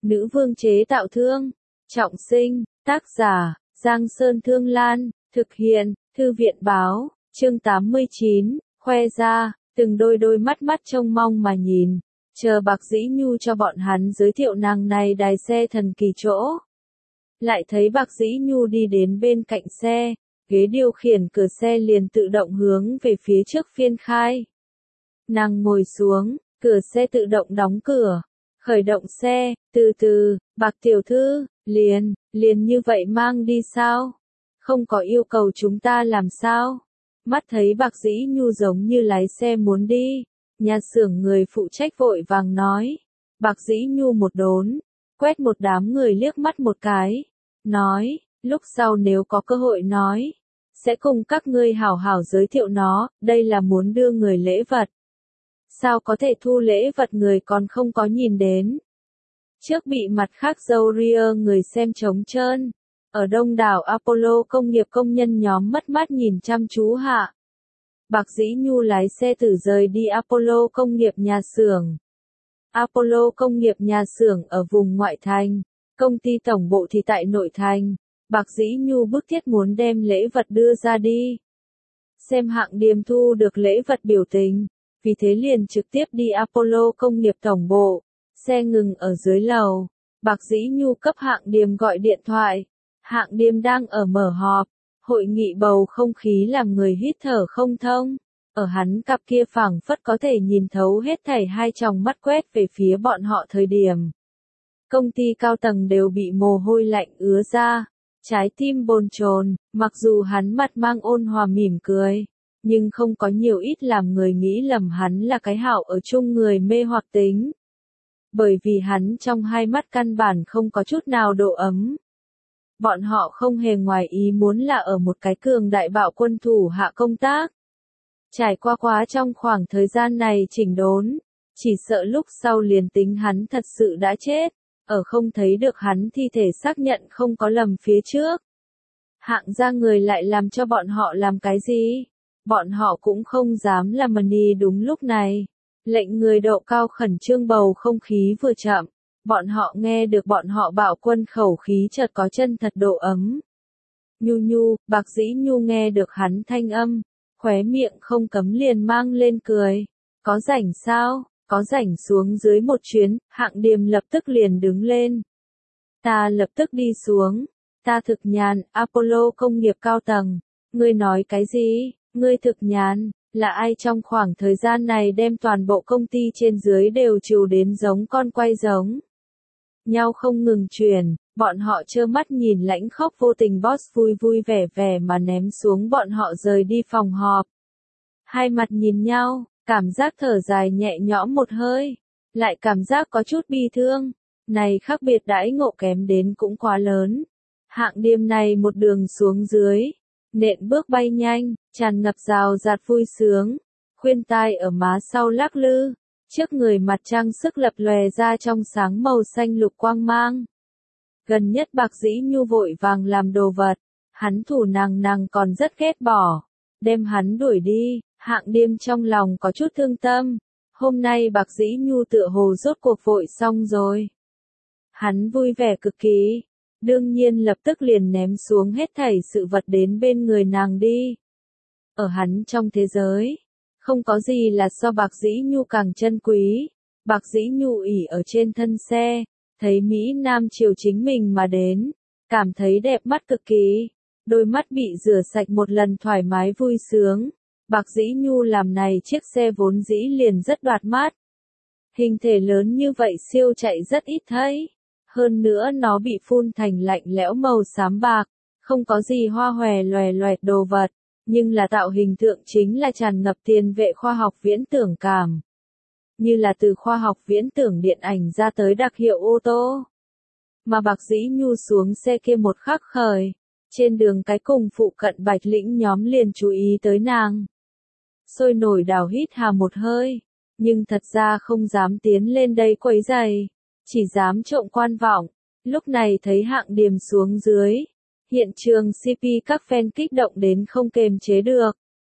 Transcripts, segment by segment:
Nữ vương chế tạo thương. Trọng sinh, tác giả, Giang Sơn Thương Lan, thực hiện, Thư viện báo, chương 89, khoe ra, từng đôi mắt trông mong mà nhìn, chờ Bạc Dĩ Nhu cho bọn hắn giới thiệu nàng này đài xe thần kỳ chỗ. Lại thấy Bạc Dĩ Nhu đi đến bên cạnh xe, ghế điều khiển cửa xe liền tự động hướng về phía trước phiên khai. Nàng ngồi xuống, cửa xe tự động đóng cửa, khởi động xe, từ từ, Bạc tiểu thư, liền như vậy mang đi sao? Không có yêu cầu chúng ta làm sao? Mắt thấy Bạc Dĩ Nhu giống như lái xe muốn đi, nhà xưởng người phụ trách vội vàng nói. Bạc Dĩ Nhu một đốn, quét một đám người liếc mắt một cái, nói, lúc sau nếu có cơ hội nói, sẽ cùng các ngươi hảo hảo giới thiệu nó, đây là muốn đưa người lễ vật. Sao có thể thu lễ vật người còn không có nhìn đến? Trước bị mặt khác dâu ria người xem trống trơn, ở đông đảo Apollo công nghiệp công nhân nhóm mất mát nhìn chăm chú hạ. Bạc Dĩ Nhu lái xe tử rời đi Apollo công nghiệp nhà xưởng. Apollo công nghiệp nhà xưởng ở vùng ngoại thành, công ty tổng bộ thì tại nội thành. Bạc Dĩ Nhu bức thiết muốn đem lễ vật đưa ra đi. Xem Hạng Điềm thu được lễ vật biểu tình, vì thế liền trực tiếp đi Apollo công nghiệp tổng bộ, xe ngừng ở dưới lầu. Bạc Dĩ Nhu cấp Hạng Điềm gọi điện thoại. Hạng Điềm đang ở mở họp, hội nghị bầu không khí làm người hít thở không thông. Ở hắn cặp kia phảng phất có thể nhìn thấu hết thảy hai tròng mắt quét về phía bọn họ thời điểm. Công ty cao tầng đều bị mồ hôi lạnh ứa ra, trái tim bồn chồn, mặc dù hắn mặt mang ôn hòa mỉm cười, nhưng không có nhiều ít làm người nghĩ lầm hắn là cái hảo ở chung người mê hoặc tính. Bởi vì hắn trong hai mắt căn bản không có chút nào độ ấm. Bọn họ không hề ngoài ý muốn là ở một cái cường đại bạo quân thủ hạ công tác. Trải qua quá trong khoảng thời gian này chỉnh đốn, chỉ sợ lúc sau liền tính hắn thật sự đã chết, ở không thấy được hắn thi thể xác nhận không có lầm phía trước. Hạng gia người lại làm cho bọn họ làm cái gì? Bọn họ cũng không dám làm mani đúng lúc này. Lệnh người độ cao khẩn trương bầu không khí vừa chậm. Bọn họ nghe được bọn họ bạo quân khẩu khí chợt có chân thật độ ấm. Nhu, Bạc Dĩ Nhu nghe được hắn thanh âm, khóe miệng không cấm liền mang lên cười. Có rảnh sao? Có rảnh xuống dưới một chuyến, Hạng Điềm lập tức liền đứng lên. Ta lập tức đi xuống. Ta thực nhàn, Apollo công nghiệp cao tầng. Ngươi nói cái gì? Ngươi thực nhàn, là ai trong khoảng thời gian này đem toàn bộ công ty trên dưới đều trừ đến giống con quay giống. Nhau không ngừng truyền, bọn họ trơ mắt nhìn lãnh khóc vô tình boss vui vẻ mà ném xuống bọn họ rời đi phòng họp. Hai mặt nhìn nhau, cảm giác thở dài nhẹ nhõm một hơi, lại cảm giác có chút bi thương. Này khác biệt đãi ngộ kém đến cũng quá lớn. Hạng Điềm này một đường xuống dưới, nện bước bay nhanh, tràn ngập rào rạt vui sướng, khuyên tai ở má sau lắc lư, trước người mặt trang sức lập lòe ra trong sáng màu xanh lục quang mang. Gần nhất Bạc Dĩ Nhu vội vàng làm đồ vật, hắn thủ nàng còn rất ghét bỏ, đem hắn đuổi đi. Hạng Điềm trong lòng có chút thương tâm, hôm nay Bạc Dĩ Nhu tựa hồ rốt cuộc vội xong rồi. Hắn vui vẻ cực kỳ, đương nhiên lập tức liền ném xuống hết thảy sự vật đến bên người nàng đi. Ở hắn trong thế giới, không có gì là so Bạc Dĩ Nhu càng chân quý. Bạc Dĩ Nhu ỉ ở trên thân xe, thấy Mỹ Nam chiều chính mình mà đến, cảm thấy đẹp mắt cực kỳ, đôi mắt bị rửa sạch một lần thoải mái vui sướng. Bạc Dĩ Nhu làm này chiếc xe vốn dĩ liền rất đoạt mắt. Hình thể lớn như vậy siêu chạy rất ít thấy. Hơn nữa nó bị phun thành lạnh lẽo màu xám bạc, không có gì hoa hòe loè đồ vật, nhưng là tạo hình tượng chính là tràn ngập tiền vệ khoa học viễn tưởng cảm. Như là từ khoa học viễn tưởng điện ảnh ra tới đặc hiệu ô tô. Mà Bạc Dĩ Nhu xuống xe kia một khắc khởi, trên đường cái cùng phụ cận Bạch Lĩnh nhóm liền chú ý tới nàng. Sôi nổi đào hít hà một hơi, nhưng thật ra không dám tiến lên đây quấy rầy, chỉ dám trộm quan vọng. Lúc này thấy Hạng Điềm xuống dưới, hiện trường CP các fan kích động đến không kềm chế được.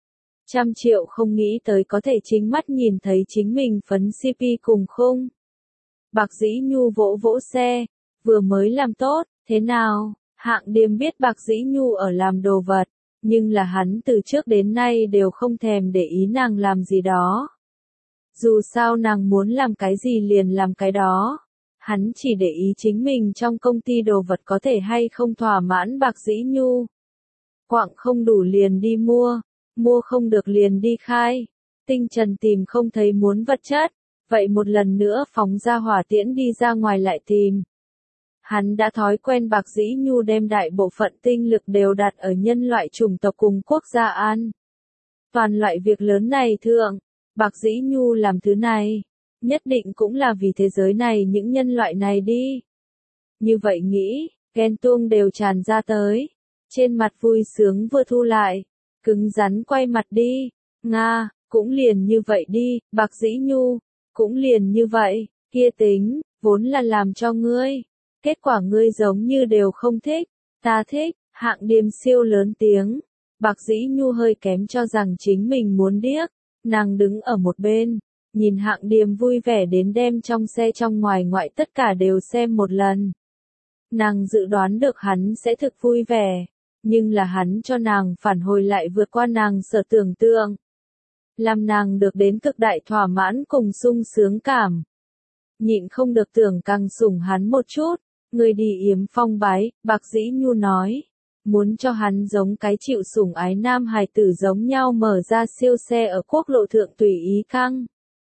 100 triệu không nghĩ tới có thể chính mắt nhìn thấy chính mình phấn CP cùng khung. Bạc Dĩ Nhu vỗ vỗ xe, vừa mới làm tốt, thế nào? Hạng Điềm biết Bạc Dĩ Nhu ở làm đồ vật, nhưng là hắn từ trước đến nay đều không thèm để ý nàng làm gì đó. Dù sao nàng muốn làm cái gì liền làm cái đó. Hắn chỉ để ý chính mình trong công ty đồ vật có thể hay không thỏa mãn Bạc Dĩ Nhu. Quạng không đủ liền đi mua không được liền đi khai. Tinh Trần tìm không thấy muốn vật chất, vậy một lần nữa phóng ra hỏa tiễn đi ra ngoài lại tìm. Hắn đã thói quen Bạc Dĩ Nhu đem đại bộ phận tinh lực đều đặt ở nhân loại chủng tộc cùng quốc gia an. Toàn loại việc lớn này thượng, Bạc Dĩ Nhu làm thứ này, nhất định cũng là vì thế giới này những nhân loại này đi. Như vậy nghĩ, ghen tuông đều tràn ra tới. Trên mặt vui sướng vừa thu lại, cứng rắn quay mặt đi. Nga, cũng liền như vậy đi, Bạc Dĩ Nhu, cũng liền như vậy, kia tính, vốn là làm cho ngươi. Kết quả ngươi giống như đều không thích, ta thích, Hạng Điềm siêu lớn tiếng. Bạc Dĩ Nhu hơi kém cho rằng chính mình muốn điếc, nàng đứng ở một bên, nhìn Hạng Điềm vui vẻ đến đem trong xe trong ngoài ngoại tất cả đều xem một lần. Nàng dự đoán được hắn sẽ thực vui vẻ, nhưng là hắn cho nàng phản hồi lại vượt qua nàng sở tưởng tượng. Làm nàng được đến cực đại thỏa mãn cùng sung sướng cảm. Nhịn không được tưởng càng sủng hắn một chút, người đi yếm phong bái, Bạc Dĩ Nhu nói. Muốn cho hắn giống cái chịu sủng ái nam hài tử giống nhau mở ra siêu xe ở quốc lộ thượng tùy ý căng.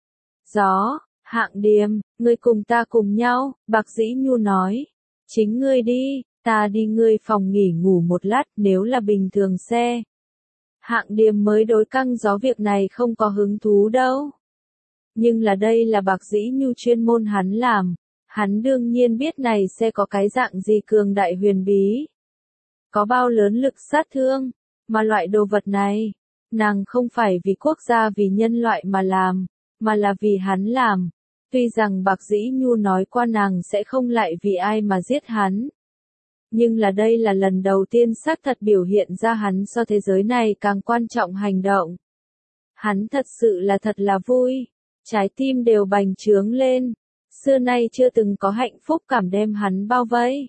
Gió, Hạng Điềm, ngươi cùng ta cùng nhau, Bạc Dĩ Nhu nói. Chính ngươi đi, ta đi ngươi phòng nghỉ ngủ một lát nếu là bình thường xe. Hạng Điềm mới đối căng gió việc này không có hứng thú đâu. Nhưng là đây là Bạc Dĩ Nhu chuyên môn hắn làm, hắn đương nhiên biết này sẽ có cái dạng gì cường đại huyền bí. Có bao lớn lực sát thương, mà loại đồ vật này, nàng không phải vì quốc gia vì nhân loại mà làm, mà là vì hắn làm. Tuy rằng Bạc Dĩ Nhu nói qua nàng sẽ không lại vì ai mà giết hắn. Nhưng là đây là lần đầu tiên xác thật biểu hiện ra hắn so thế giới này càng quan trọng hành động. Hắn thật sự là vui, trái tim đều bành trướng lên, xưa nay chưa từng có hạnh phúc cảm đem hắn bao vây.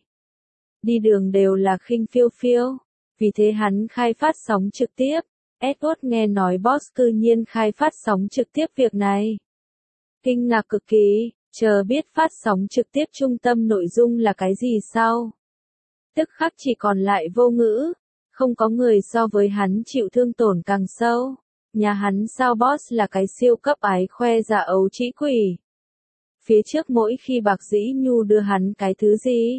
Đi đường đều là khinh phiêu phiêu, vì thế hắn khai phát sóng trực tiếp. Edward nghe nói boss cư nhiên khai phát sóng trực tiếp việc này. Kinh ngạc cực kỳ, chờ biết phát sóng trực tiếp trung tâm nội dung là cái gì sau. Tức khắc chỉ còn lại vô ngữ, không có người so với hắn chịu thương tổn càng sâu. Nhà hắn sao boss là cái siêu cấp ái khoe giả ấu trĩ quỷ. Phía trước mỗi khi Bạc Dĩ Nhu đưa hắn cái thứ gì,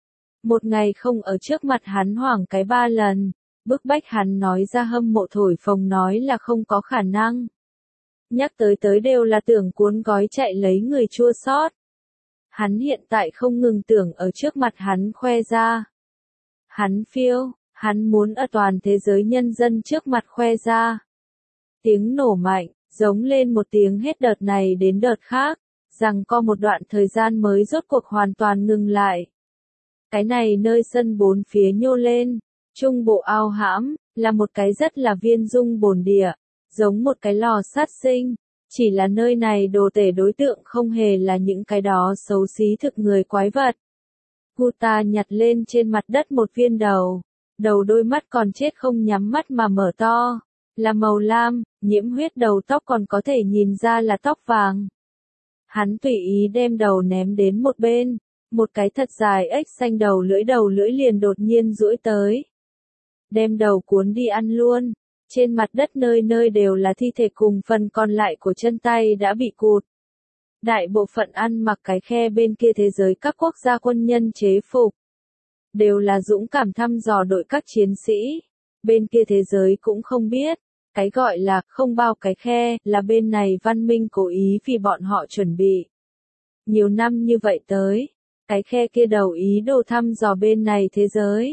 một ngày không ở trước mặt hắn hoảng cái 3 lần, bức bách hắn nói ra hâm mộ thổi phồng nói là không có khả năng. Nhắc tới đều là tưởng cuốn gói chạy lấy người chua xót. Hắn hiện tại không ngừng tưởng ở trước mặt hắn khoe ra. Hắn phiêu, hắn muốn ở toàn thế giới nhân dân trước mặt khoe ra. Tiếng nổ mạnh, giống lên một tiếng hết đợt này đến đợt khác, rằng có một đoạn thời gian mới rốt cuộc hoàn toàn ngừng lại. Cái này nơi sân bốn phía nhô lên, trung bộ ao hãm, là một cái rất là viên dung bồn địa, giống một cái lò sát sinh, chỉ là nơi này đồ tể đối tượng không hề là những cái đó xấu xí thực người quái vật. Guta nhặt lên trên mặt đất một viên đầu đôi mắt còn chết không nhắm mắt mà mở to, là màu lam, nhiễm huyết đầu tóc còn có thể nhìn ra là tóc vàng. Hắn tùy ý đem đầu ném đến một bên, một cái thật dài ếch xanh đầu lưỡi liền đột nhiên duỗi tới. Đem đầu cuốn đi ăn luôn, trên mặt đất nơi nơi đều là thi thể cùng phần còn lại của chân tay đã bị cụt. Đại bộ phận ăn mặc cái khe bên kia thế giới các quốc gia quân nhân chế phục. Đều là dũng cảm thăm dò đội các chiến sĩ. Bên kia thế giới cũng không biết. Cái gọi là không bao cái khe là bên này văn minh cố ý vì bọn họ chuẩn bị. Nhiều năm như vậy tới, cái khe kia đầu ý đồ thăm dò bên này thế giới.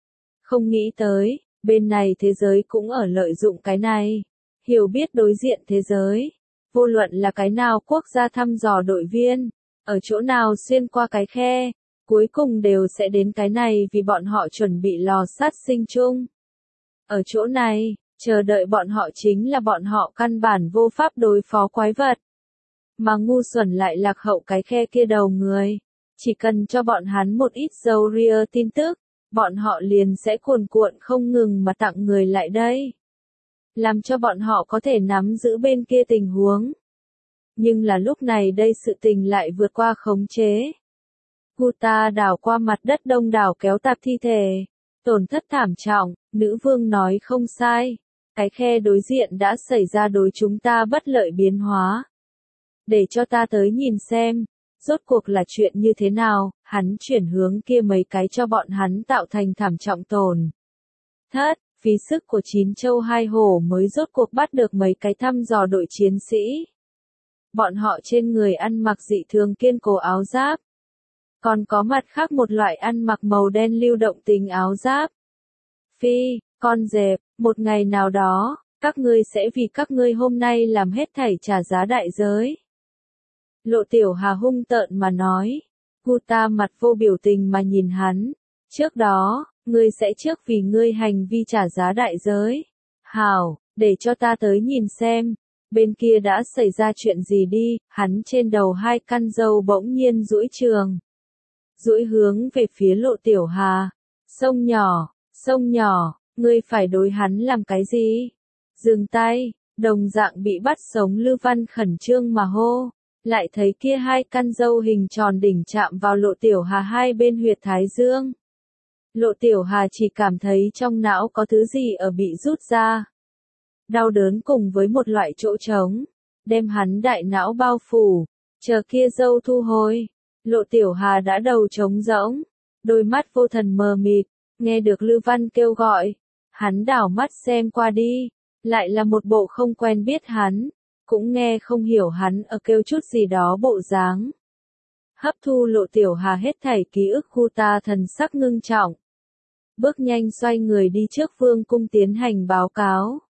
Không nghĩ tới, bên này thế giới cũng ở lợi dụng cái này. Hiểu biết đối diện thế giới. Vô luận là cái nào quốc gia thăm dò đội viên, ở chỗ nào xuyên qua cái khe, cuối cùng đều sẽ đến cái này vì bọn họ chuẩn bị lò sát sinh chung. Ở chỗ này, chờ đợi bọn họ chính là bọn họ căn bản vô pháp đối phó quái vật. mà ngu xuẩn lại lạc hậu cái khe kia đầu người. Chỉ cần cho bọn hắn một ít dầu ria tin tức, bọn họ liền sẽ cuồn cuộn không ngừng mà tặng người lại đây. Làm cho bọn họ có thể nắm giữ bên kia tình huống. Nhưng là lúc này đây sự tình lại vượt qua khống chế. Guta đảo qua mặt đất đông đảo kéo tạp thi thể. Tổn thất thảm trọng, nữ vương nói không sai. Cái khe đối diện đã xảy ra đối chúng ta bất lợi biến hóa. Để cho ta tới nhìn xem, rốt cuộc là chuyện như thế nào, hắn chuyển hướng kia mấy cái cho bọn hắn tạo thành thảm trọng tổn thất, phí sức của 9 châu 2 hổ mới rốt cuộc bắt được mấy cái thăm dò đội chiến sĩ. Bọn họ trên người ăn mặc dị thường kiên cố áo giáp. Còn có mặt khác một loại ăn mặc màu đen lưu động tính áo giáp. Phi, con dẹp, một ngày nào đó, các ngươi sẽ vì các ngươi hôm nay làm hết thảy trả giá đại giới. Lộ Tiểu Hà hung tợn mà nói. Guta mặt vô biểu tình mà nhìn hắn. Trước đó, ngươi sẽ trước vì ngươi hành vi trả giá đại giới. Hảo, để cho ta tới nhìn xem. Bên kia đã xảy ra chuyện gì đi, hắn trên đầu 2 căn râu bỗng nhiên duỗi trường. Duỗi hướng về phía Lộ Tiểu Hà. Sông nhỏ, ngươi phải đối hắn làm cái gì? Dừng tay, đồng dạng bị bắt sống Lư Văn khẩn trương mà hô. Lại thấy kia 2 căn râu hình tròn đỉnh chạm vào Lộ Tiểu Hà hai bên huyệt thái dương. Lộ Tiểu Hà chỉ cảm thấy trong não có thứ gì ở bị rút ra. Đau đớn cùng với một loại chỗ trống, đem hắn đại não bao phủ, chờ kia râu thu hồi. Lộ Tiểu Hà đã đầu trống rỗng, đôi mắt vô thần mờ mịt, nghe được Lư Văn kêu gọi. Hắn đảo mắt xem qua đi, lại là một bộ không quen biết hắn. Cũng nghe không hiểu hắn ở kêu chút gì đó bộ dáng. Hấp thu Lộ Tiểu Hà hết thảy ký ức Guta thần sắc ngưng trọng. Bước nhanh xoay người đi trước vương cung tiến hành báo cáo.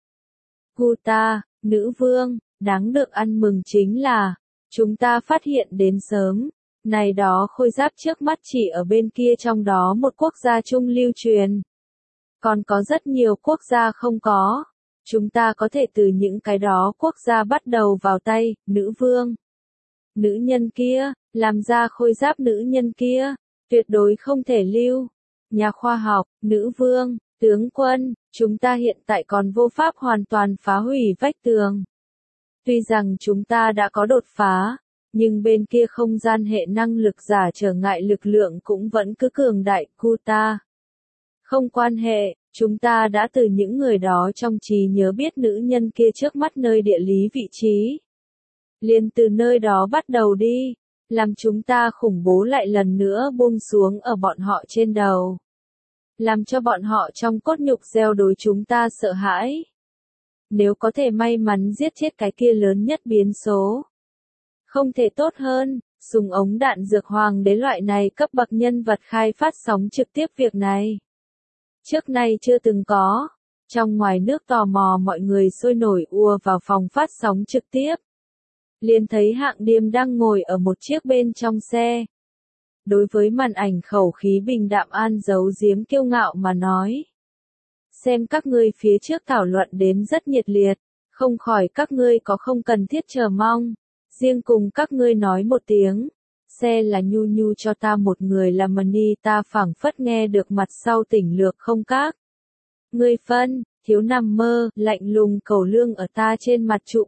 Guta, nữ vương, đáng được ăn mừng chính là, chúng ta phát hiện đến sớm. Này đó khôi giáp trước mắt chỉ ở bên kia trong đó một quốc gia chung lưu truyền. Còn có rất nhiều quốc gia không có. Chúng ta có thể từ những cái đó quốc gia bắt đầu vào tay, nữ vương. Nữ nhân kia, làm ra khôi giáp nữ nhân kia, tuyệt đối không thể lưu. Nhà khoa học, nữ vương, tướng quân, chúng ta hiện tại còn vô pháp hoàn toàn phá hủy vách tường. Tuy rằng chúng ta đã có đột phá, nhưng bên kia không gian hệ năng lực giả trở ngại lực lượng cũng vẫn cứ cường đại, Guta. Không quan hệ. Chúng ta đã từ những người đó trong trí nhớ biết nữ nhân kia trước mắt nơi địa lý vị trí. Liền từ nơi đó bắt đầu đi, làm chúng ta khủng bố lại lần nữa buông xuống ở bọn họ trên đầu. Làm cho bọn họ trong cốt nhục gieo đối chúng ta sợ hãi. Nếu có thể may mắn giết chết cái kia lớn nhất biến số. Không thể tốt hơn, súng ống đạn dược hoàng đế loại này cấp bậc nhân vật khai phát sóng trực tiếp việc này. Trước nay chưa từng có. Trong ngoài nước tò mò mọi người sôi nổi ùa vào phòng phát sóng trực tiếp. Liền thấy Hạng Điềm đang ngồi ở một chiếc bên trong xe. Đối với màn ảnh khẩu khí bình đạm an giấu giếm kiêu ngạo mà nói. Xem các ngươi phía trước thảo luận đến rất nhiệt liệt, không khỏi các ngươi có không cần thiết chờ mong. Riêng cùng các ngươi nói một tiếng. Xe là nhu nhu cho ta một người là money ta phảng phất nghe được mặt sau tỉnh lược không các. Ngươi phân, thiếu nằm mơ, lạnh lùng cầu lương ở ta trên mặt trụ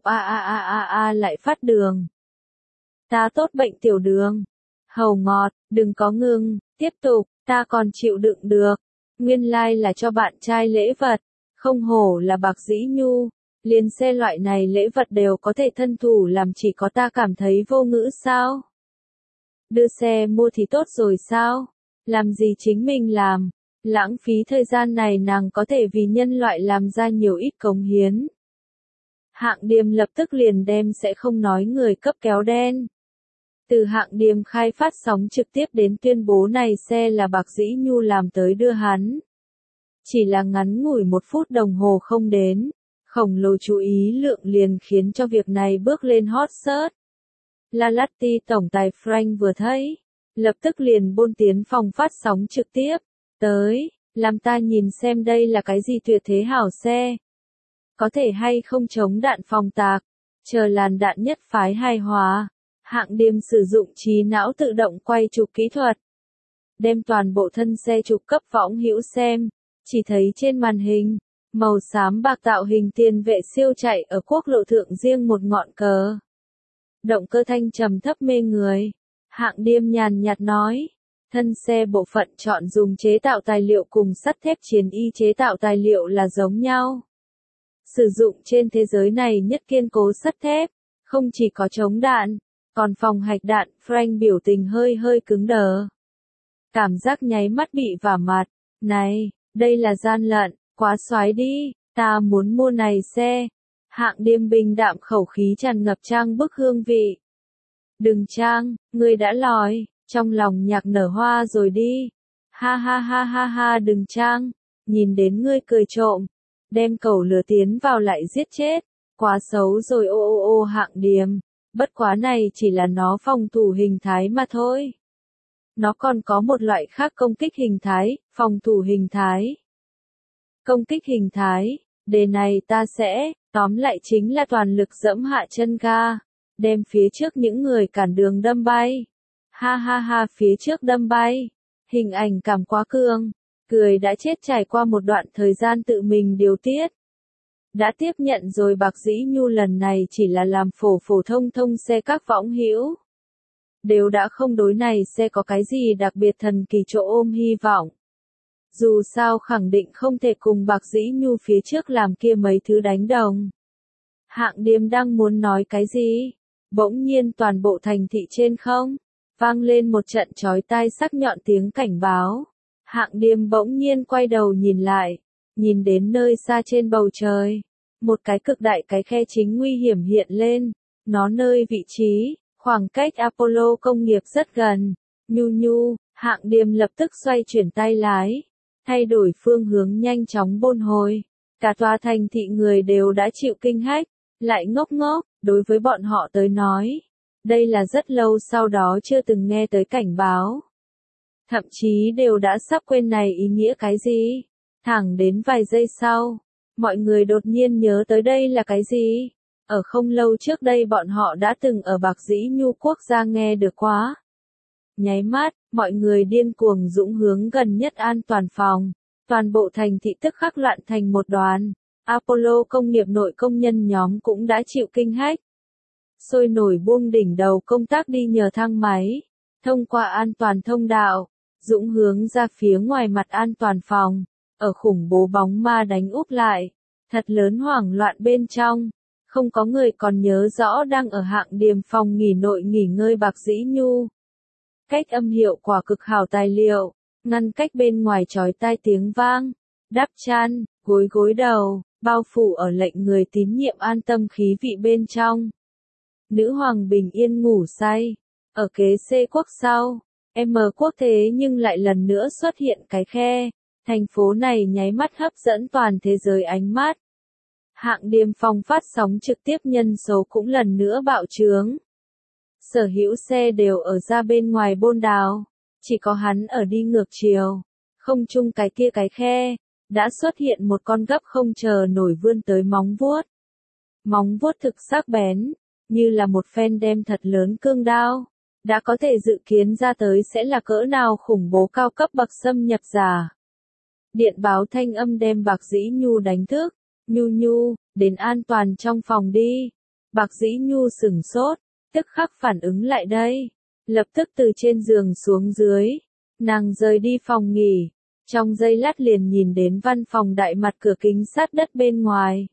lại phát đường. Ta tốt bệnh tiểu đường. Hầu ngọt, đừng có ngừng, tiếp tục, ta còn chịu đựng được. Nguyên lai là cho bạn trai lễ vật, không hổ là bạc dĩ nhu. Liền xe loại này lễ vật đều có thể thân thủ làm chỉ có ta cảm thấy vô ngữ sao? Đưa xe mua thì tốt rồi sao? Làm gì chính mình làm? Lãng phí thời gian này nàng có thể vì nhân loại làm ra nhiều ít cống hiến. Hạng Điềm lập tức liền đem sẽ không nói người cấp kéo đen. Từ Hạng Điềm khai phát sóng trực tiếp đến tuyên bố này xe là bạc dĩ nhu làm tới đưa hắn. Chỉ là ngắn ngủi 1 phút đồng hồ không đến. Khổng lồ chú ý lượng liền khiến cho việc này bước lên hot search. La Latti tổng tài Frank vừa thấy, lập tức liền bôn tiến phòng phát sóng trực tiếp, tới, làm ta nhìn xem đây là cái gì tuyệt thế hảo xe. Có thể hay không chống đạn phòng tạc, Chờ làn đạn nhất phái hài hòa, Hạng Điềm sử dụng trí não tự động quay chụp kỹ thuật, đem toàn bộ thân xe chụp cấp võng hữu xem, chỉ thấy trên màn hình, màu xám bạc tạo hình tiền vệ siêu chạy ở quốc lộ thượng riêng một ngọn cờ. Động cơ thanh trầm thấp mê người. Hạng Điềm nhàn nhạt nói, thân xe bộ phận chọn dùng chế tạo tài liệu cùng sắt thép chiến y chế tạo tài liệu là giống nhau. Sử dụng trên thế giới này nhất kiên cố sắt thép, không chỉ có chống đạn, còn phòng hạch đạn. Frank biểu tình hơi cứng đờ. Cảm giác nháy mắt bị vả mặt, này, đây là gian lận, quá xoái đi, ta muốn mua này xe. Hạng Điềm bình đạm khẩu khí tràn ngập trang bức hương vị. Đừng trang, ngươi đã lòi, trong lòng nhạc nở hoa rồi đi. Ha ha ha ha ha đừng trang, nhìn đến ngươi cười trộm, đem cẩu lừa tiến vào lại giết chết, quá xấu rồi ô Hạng Điềm, bất quá này chỉ là nó phòng thủ hình thái mà thôi. Nó còn có một loại khác công kích hình thái, phòng thủ hình thái. Công kích hình thái, đề này ta sẽ, tóm lại chính là toàn lực dẫm hạ chân ga, đem phía trước những người cản đường đâm bay. Ha ha ha phía trước đâm bay, hình ảnh cảm quá cương, cười đã chết trải qua một đoạn thời gian tự mình điều tiết. Đã tiếp nhận rồi Bạc Dĩ Nhu lần này chỉ là làm phổ thông xe các võng hữu. Đều đã không đối này xe có cái gì đặc biệt thần kỳ chỗ ôm hy vọng. Dù sao khẳng định không thể cùng Bạc Dĩ Nhu phía trước làm kia mấy thứ đánh đồng. Hạng Điềm đang muốn nói cái gì? Bỗng nhiên toàn bộ thành thị trên không, vang lên một trận chói tai sắc nhọn tiếng cảnh báo. Hạng Điềm bỗng nhiên quay đầu nhìn lại, nhìn đến nơi xa trên bầu trời. Một cái cực đại cái khe chính nguy hiểm hiện lên, nó nơi vị trí, khoảng cách Apollo công nghiệp rất gần. Nhu, Hạng Điềm lập tức xoay chuyển tay lái, thay đổi phương hướng nhanh chóng bôn hồi. Cả tòa thành thị người đều đã chịu kinh hách, lại ngốc, đối với bọn họ tới nói. Đây là rất lâu sau đó chưa từng nghe tới cảnh báo. Thậm chí đều đã sắp quên này ý nghĩa cái gì. Thẳng đến vài giây sau, mọi người đột nhiên nhớ tới đây là cái gì. Ở không lâu trước đây bọn họ đã từng ở Bạc Dĩ Nhu quốc gia nghe được quá. Nháy mắt, mọi người điên cuồng dũng hướng gần nhất an toàn phòng. Toàn bộ thành thị tức khắc loạn thành một đoàn. Apollo công nghiệp nội công nhân nhóm cũng đã chịu kinh hách. Sôi nổi buông đỉnh đầu công tác đi nhờ thang máy. Thông qua an toàn thông đạo, dũng hướng ra phía ngoài mặt an toàn phòng. Ở khủng bố bóng ma đánh úp lại. Thật lớn hoảng loạn bên trong. Không có người còn nhớ rõ đang ở Hạng Điềm phòng nghỉ nội nghỉ ngơi Bạc Dĩ Nhu. Cách âm hiệu quả cực hảo tài liệu, ngăn cách bên ngoài chói tai tiếng vang, đắp chăn, gối đầu, bao phủ ở lệnh người tín nhiệm an tâm khí vị bên trong. Nữ hoàng bình yên ngủ say, ở kế C quốc sau, M quốc thế nhưng lại lần nữa xuất hiện cái khe, thành phố này nháy mắt hấp dẫn toàn thế giới ánh mắt. Hạng Điềm phòng phát sóng trực tiếp nhân số cũng lần nữa bạo trướng. Sở hữu xe đều ở ra bên ngoài bôn đào, chỉ có hắn ở đi ngược chiều. Không chung cái kia cái khe, đã xuất hiện một con gấp không chờ nổi vươn tới móng vuốt. Móng vuốt thực sắc bén, như là một phen đem thật lớn cương đao, đã có thể dự kiến ra tới sẽ là cỡ nào khủng bố cao cấp bậc xâm nhập giả. Điện báo thanh âm đem Bạc Dĩ Nhu đánh thức, Nhu, đến an toàn trong phòng đi. Bạc Dĩ Nhu sửng sốt, tức khắc phản ứng lại đây, lập tức từ trên giường xuống dưới, nàng rời đi phòng nghỉ, trong giây lát liền nhìn đến văn phòng đại mặt cửa kính sát đất bên ngoài.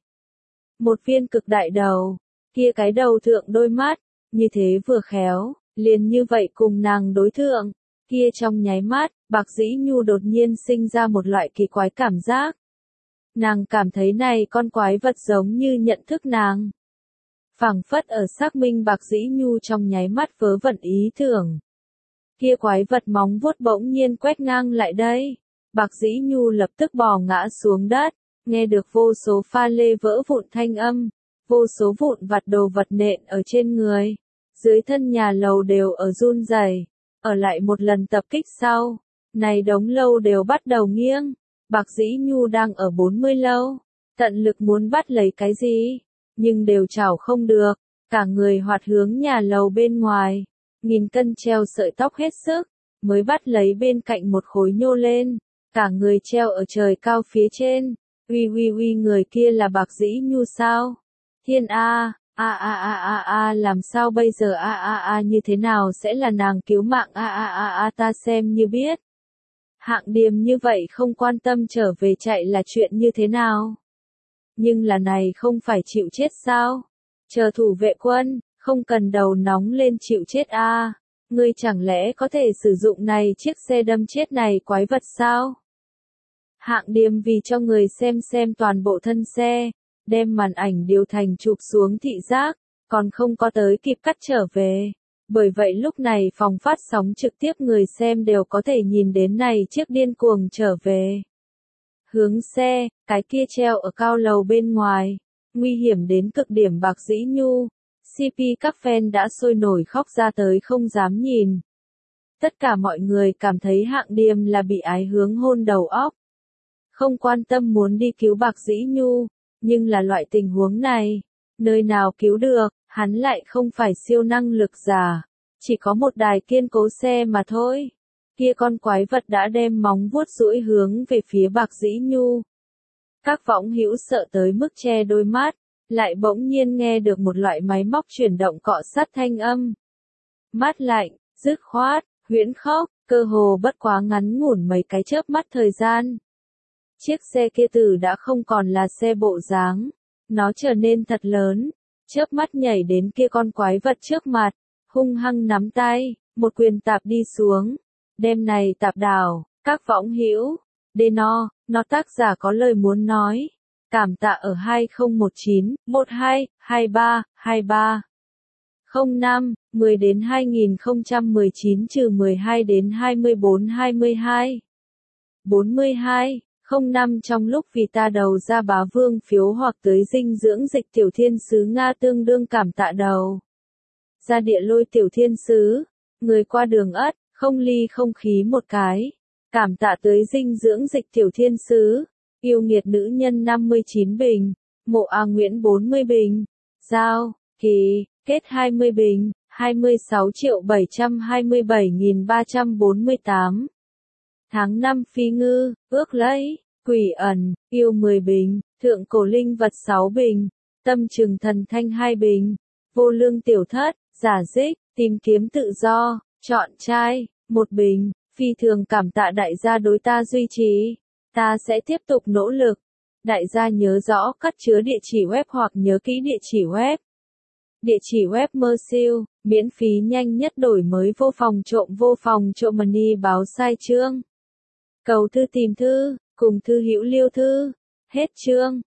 Một viên cực đại đầu, kia cái đầu thượng đôi mắt, như thế vừa khéo, liền như vậy cùng nàng đối thượng, kia trong nháy mắt, Bạc Dĩ Nhu đột nhiên sinh ra một loại kỳ quái cảm giác. Nàng cảm thấy này con quái vật giống như nhận thức nàng. Phảng phất ở xác minh Bạc Dĩ Nhu trong nháy mắt vớ vẩn ý tưởng. Kia quái vật móng vuốt bỗng nhiên quét ngang lại đây. Bạc Dĩ Nhu lập tức bò ngã xuống đất, nghe được vô số pha lê vỡ vụn thanh âm, vô số vụn vặt đồ vật nện ở trên người. Dưới thân nhà lầu đều ở run rẩy. Ở lại một lần tập kích sau, này đống lâu đều bắt đầu nghiêng. Bạc Dĩ Nhu đang ở 40 lâu, tận lực muốn bắt lấy cái gì, nhưng đều chảo không được, cả người hoạt hướng nhà lầu bên ngoài, nghìn cân treo sợi tóc hết sức, mới bắt lấy bên cạnh một khối nhô lên, cả người treo ở trời cao phía trên, uy người kia là Bạc Dĩ Nhu sao? Thiên A, làm sao bây giờ như thế nào sẽ là nàng cứu mạng ta xem như biết. Hạng Điềm như vậy không quan tâm trở về chạy là chuyện như thế nào? Nhưng là này không phải chịu chết sao? Chờ thủ vệ quân, không cần đầu nóng lên chịu chết ngươi chẳng lẽ có thể sử dụng này chiếc xe đâm chết này quái vật sao? Hạng Điềm vì cho người xem toàn bộ thân xe, đem màn ảnh điều thành chụp xuống thị giác, còn không có tới kịp cắt trở về. Bởi vậy lúc này phòng phát sóng trực tiếp người xem đều có thể nhìn đến này chiếc điên cuồng trở về. Hướng xe, cái kia treo ở cao lầu bên ngoài, nguy hiểm đến cực điểm Bạc Dĩ Nhu. CP các fan đã sôi nổi khóc ra tới không dám nhìn. Tất cả mọi người cảm thấy Hạng Điềm là bị ái hướng hôn đầu óc. Không quan tâm muốn đi cứu Bạc Dĩ Nhu, nhưng là loại tình huống này, nơi nào cứu được, hắn lại không phải siêu năng lực giả, chỉ có một đài kiên cố xe mà thôi. Kia con quái vật đã đem móng vuốt duỗi hướng về phía Bạc Dĩ Nhu. Các võng hữu sợ tới mức che đôi mắt, lại bỗng nhiên nghe được một loại máy móc chuyển động cọ sát thanh âm. Mát lạnh, dứt khoát, huyễn khốc, cơ hồ bất quá ngắn ngủn mấy cái chớp mắt thời gian. Chiếc xe kia từ đã không còn là xe bộ dáng, nó trở nên thật lớn, chớp mắt nhảy đến kia con quái vật trước mặt, hung hăng nắm tay, một quyền tạp đi xuống, đem này tạp đảo, các võng hữu, nó tác giả có lời muốn nói, cảm tạ ở 2019, 12, 23, 23. 05, 10 đến 2019 trừ 12 đến 24 22. 42, 05 trong lúc vì ta đầu ra bá vương phiếu hoặc tới dinh dưỡng dịch tiểu thiên sứ Nga tương đương cảm tạ đầu. Ra địa lôi tiểu thiên sứ, người qua đường ất, không ly không khí một cái. Cảm tạ tới dinh dưỡng dịch tiểu thiên sứ, yêu nghiệt nữ nhân 59 bình, mộ A Nguyễn 40 bình, giao, kỳ, kết 20 bình, 26.727.348. Tháng 5 phi ngư, ước lấy, quỷ ẩn, yêu 10 bình, thượng cổ linh vật 6 bình, tâm trừng thần thanh 2 bình, vô lương tiểu thất, giả dích, tìm kiếm tự do, chọn trai, 1 bình, phi thường cảm tạ đại gia đối ta duy trì, ta sẽ tiếp tục nỗ lực. Đại gia nhớ rõ cắt chứa địa chỉ web hoặc nhớ kỹ địa chỉ web. Địa chỉ web Mersill, miễn phí nhanh nhất đổi mới vô phòng trộm money báo sai chương. Cầu thư tìm thư, cùng thư hữu liêu thư. Hết chương.